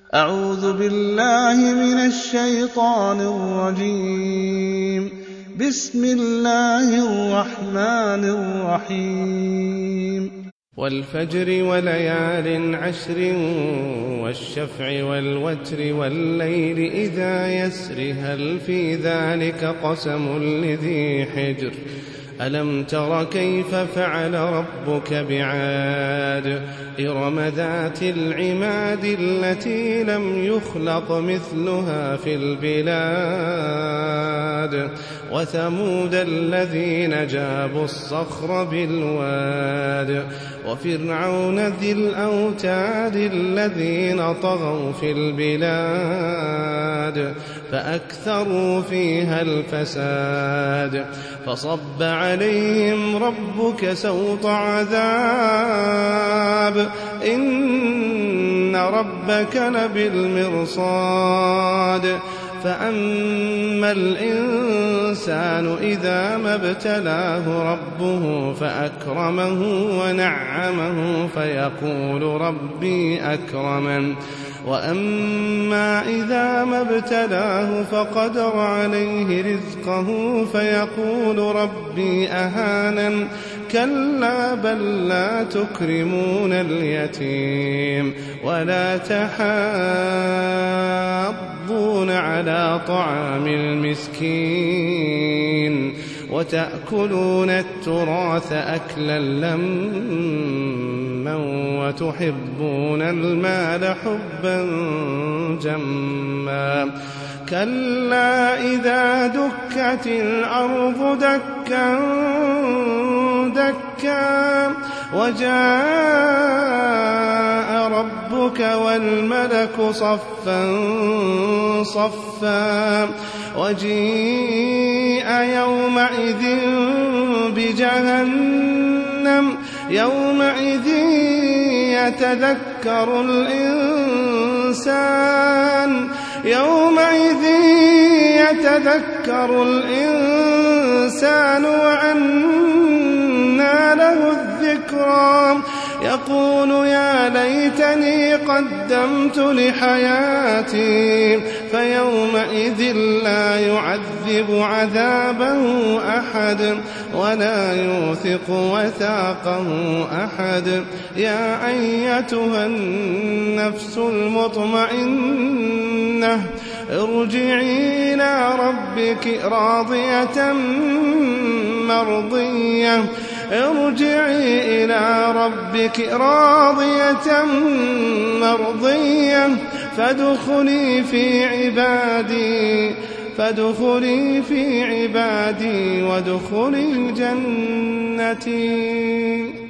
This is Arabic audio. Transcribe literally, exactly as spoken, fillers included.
أعوذ بالله من الشيطان الرجيم. بسم الله الرحمن الرحيم. والفجر وليال عشر والشفع والوتر والليل إذا يسر هل في ذلك قسم لذي حجر ألم تر كيف فعل ربك بعاد إرم ذات العماد التي لم يخلق مثلها في البلاد وثمود الذين جابوا الصخر بالواد وفرعون ذي الأوتاد الذين طغوا في البلاد فأكثروا فيها الفساد فصب عليهم ربك سوط عذاب إن ربك لبالمرصاد فأما الإنسان إذا ما ابتلاه ربه فأكرمه ونعمه فيقول ربي أكرمن وأما إذا ما ابتلاه فقدر عليه رزقه فيقول ربي أهانن كلا بل لا تكرمون اليتيم ولا تحاضون على طعام المسكين وتأكلون التراث أكلا لما وتحبون المال حبا جما كلا إذا دكت الأرض دكا دكا وجاء ربك والملك صفا صفا وجيء يومئذ بجهنم يومئذ يتذكر الإنسان يومئذ يتذكر الإنسان وأنى له الذكرى يقول يا ليتني قدمت لحياتي فيومئذ لا يعذب عذابه أحد ولا يوثق وثاقه أحد يا أيتها النفس المطمئنة ارجعي إلى ربك راضية مرضية ارجعي إلى ربك راضية مرضية فادخلي في عبادي فادخلي في عبادي وادخلي جنتي.